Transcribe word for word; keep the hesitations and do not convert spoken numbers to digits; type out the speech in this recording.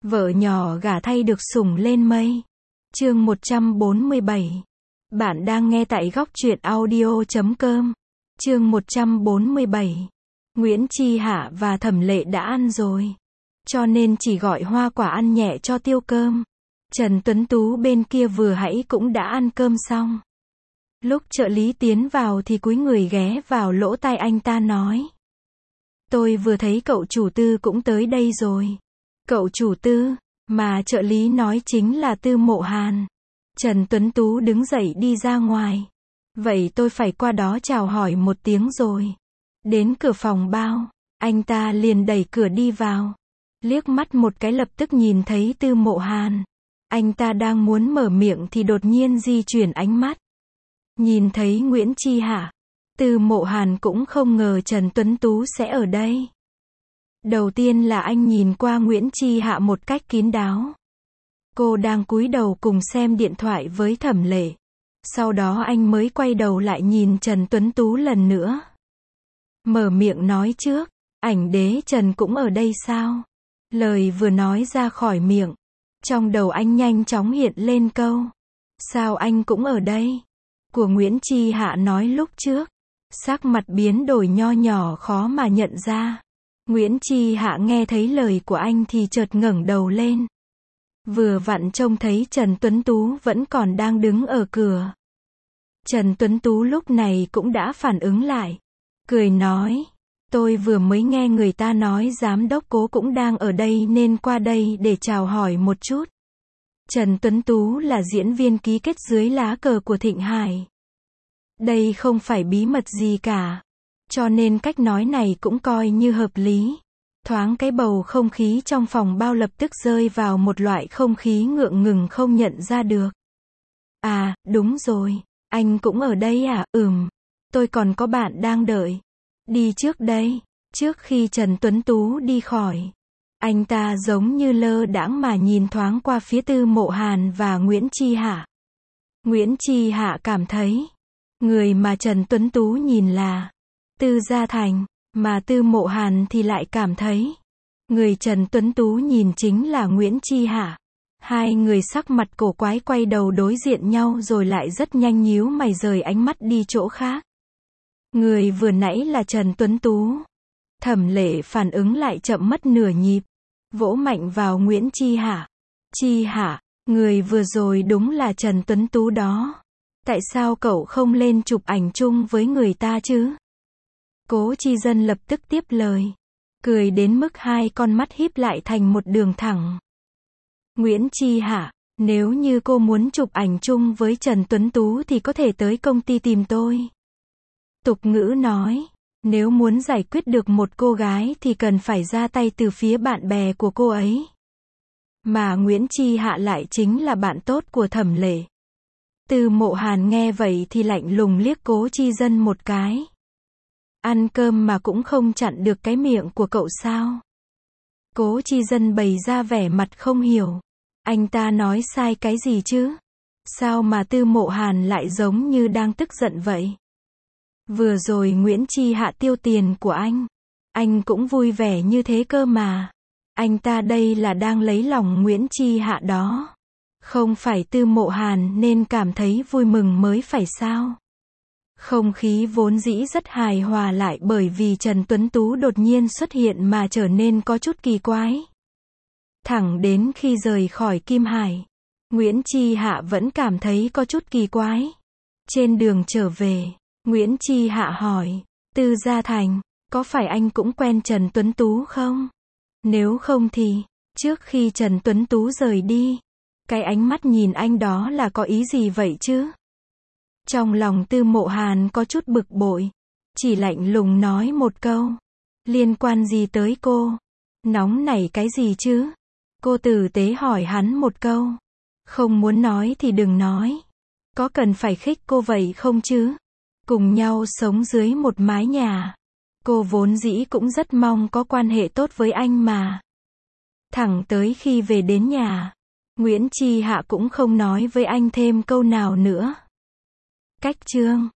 Vợ nhỏ gả thay được sủng lên mây. Chương một trăm bốn mươi bảy. Bạn đang nghe tại góc truyện audio chấm com. Chương một trăm bốn mươi bảy. Nguyễn Chi Hạ và Thẩm Lệ đã ăn rồi, cho nên chỉ gọi hoa quả ăn nhẹ cho tiêu cơm. Trần Tuấn Tú bên kia vừa hãy cũng đã ăn cơm xong. Lúc trợ lý tiến vào thì cúi người ghé vào lỗ tai anh ta nói: Tôi vừa thấy cậu chủ Tư cũng tới đây rồi. Cậu chủ Tư, mà trợ lý nói chính là Tư Mộ Hàn. Trần Tuấn Tú đứng dậy đi ra ngoài. Vậy tôi phải qua đó chào hỏi một tiếng rồi. Đến cửa phòng bao, anh ta liền đẩy cửa đi vào. Liếc mắt một cái lập tức nhìn thấy Tư Mộ Hàn. Anh ta đang muốn mở miệng thì đột nhiên di chuyển ánh mắt. Nhìn thấy Nguyễn Chi Hạ. Tư Mộ Hàn cũng không ngờ Trần Tuấn Tú sẽ ở đây. Đầu tiên là anh nhìn qua Nguyễn Chi Hạ một cách kín đáo. Cô đang cúi đầu cùng xem điện thoại với Thẩm Lệ. Sau đó anh mới quay đầu lại nhìn Trần Tuấn Tú lần nữa. Mở miệng nói trước: Ảnh đế Trần cũng ở đây sao? Lời vừa nói ra khỏi miệng, trong đầu anh nhanh chóng hiện lên câu: Sao anh cũng ở đây? Của Nguyễn Chi Hạ nói lúc trước. Sắc mặt biến đổi nho nhỏ khó mà nhận ra. Nguyễn Chi Hạ nghe thấy lời của anh thì chợt ngẩng đầu lên. Vừa vặn trông thấy Trần Tuấn Tú vẫn còn đang đứng ở cửa. Trần Tuấn Tú lúc này cũng đã phản ứng lại. Cười nói: Tôi vừa mới nghe người ta nói giám đốc Cố cũng đang ở đây nên qua đây để chào hỏi một chút. Trần Tuấn Tú là diễn viên ký kết dưới lá cờ của Thịnh Hải. Đây không phải bí mật gì cả. Cho nên cách nói này cũng coi như hợp lý. Thoáng cái bầu không khí trong phòng bao lập tức rơi vào một loại không khí ngượng ngừng không nhận ra được. À, đúng rồi. Anh cũng ở đây à? Ừm. Tôi còn có bạn đang đợi. Đi trước đây. Trước khi Trần Tuấn Tú đi khỏi, anh ta giống như lơ đãng mà nhìn thoáng qua phía Tư Mộ Hàn và Nguyễn Chi Hạ. Nguyễn Chi Hạ cảm thấy người mà Trần Tuấn Tú nhìn là Tư Gia Thành, mà Tư Mộ Hàn thì lại cảm thấy người Trần Tuấn Tú nhìn chính là Nguyễn Chi Hạ. Hai người sắc mặt cổ quái quay đầu đối diện nhau rồi lại rất nhanh nhíu mày rời ánh mắt đi chỗ khác. Người vừa nãy là Trần Tuấn Tú. Thẩm Lệ phản ứng lại chậm mất nửa nhịp, vỗ mạnh vào Nguyễn Chi Hạ. Chi Hạ, người vừa rồi đúng là Trần Tuấn Tú đó. Tại sao cậu không lên chụp ảnh chung với người ta chứ? Cố Chi Dân lập tức tiếp lời, cười đến mức hai con mắt híp lại thành một đường thẳng. Nguyễn Chi Hạ, nếu như cô muốn chụp ảnh chung với Trần Tuấn Tú thì có thể tới công ty tìm tôi. Tục ngữ nói, nếu muốn giải quyết được một cô gái thì cần phải ra tay từ phía bạn bè của cô ấy. Mà Nguyễn Chi Hạ lại chính là bạn tốt của Thẩm Lệ. Tư Mộ Hàn nghe vậy thì lạnh lùng liếc Cố Chi Dân một cái. Ăn cơm mà cũng không chặn được cái miệng của cậu sao? Cố Chi Dân bày ra vẻ mặt không hiểu. Anh ta nói sai cái gì chứ? Sao mà Tư Mộ Hàn lại giống như đang tức giận vậy? Vừa rồi Nguyễn Chi Hạ tiêu tiền của anh, anh cũng vui vẻ như thế cơ mà. Anh ta đây là đang lấy lòng Nguyễn Chi Hạ đó. Không phải Tư Mộ Hàn nên cảm thấy vui mừng mới phải sao? Không khí vốn dĩ rất hài hòa lại bởi vì Trần Tuấn Tú đột nhiên xuất hiện mà trở nên có chút kỳ quái. Thẳng đến khi rời khỏi Kim Hải, Nguyễn Chi Hạ vẫn cảm thấy có chút kỳ quái. Trên đường trở về, Nguyễn Chi Hạ hỏi: Tư Gia Thành, có phải anh cũng quen Trần Tuấn Tú không? Nếu không thì, trước khi Trần Tuấn Tú rời đi, cái ánh mắt nhìn anh đó là có ý gì vậy chứ? Trong lòng Tư Mộ Hàn có chút bực bội, chỉ lạnh lùng nói một câu: Liên quan gì tới cô? Nóng nảy cái gì chứ? Cô tử tế hỏi hắn một câu. Không muốn nói thì đừng nói. Có cần phải khích cô vậy không chứ? Cùng nhau sống dưới một mái nhà, cô vốn dĩ cũng rất mong có quan hệ tốt với anh mà. Thẳng tới khi về đến nhà, Nguyễn Chi Hạ cũng không nói với anh thêm câu nào nữa. Cách chương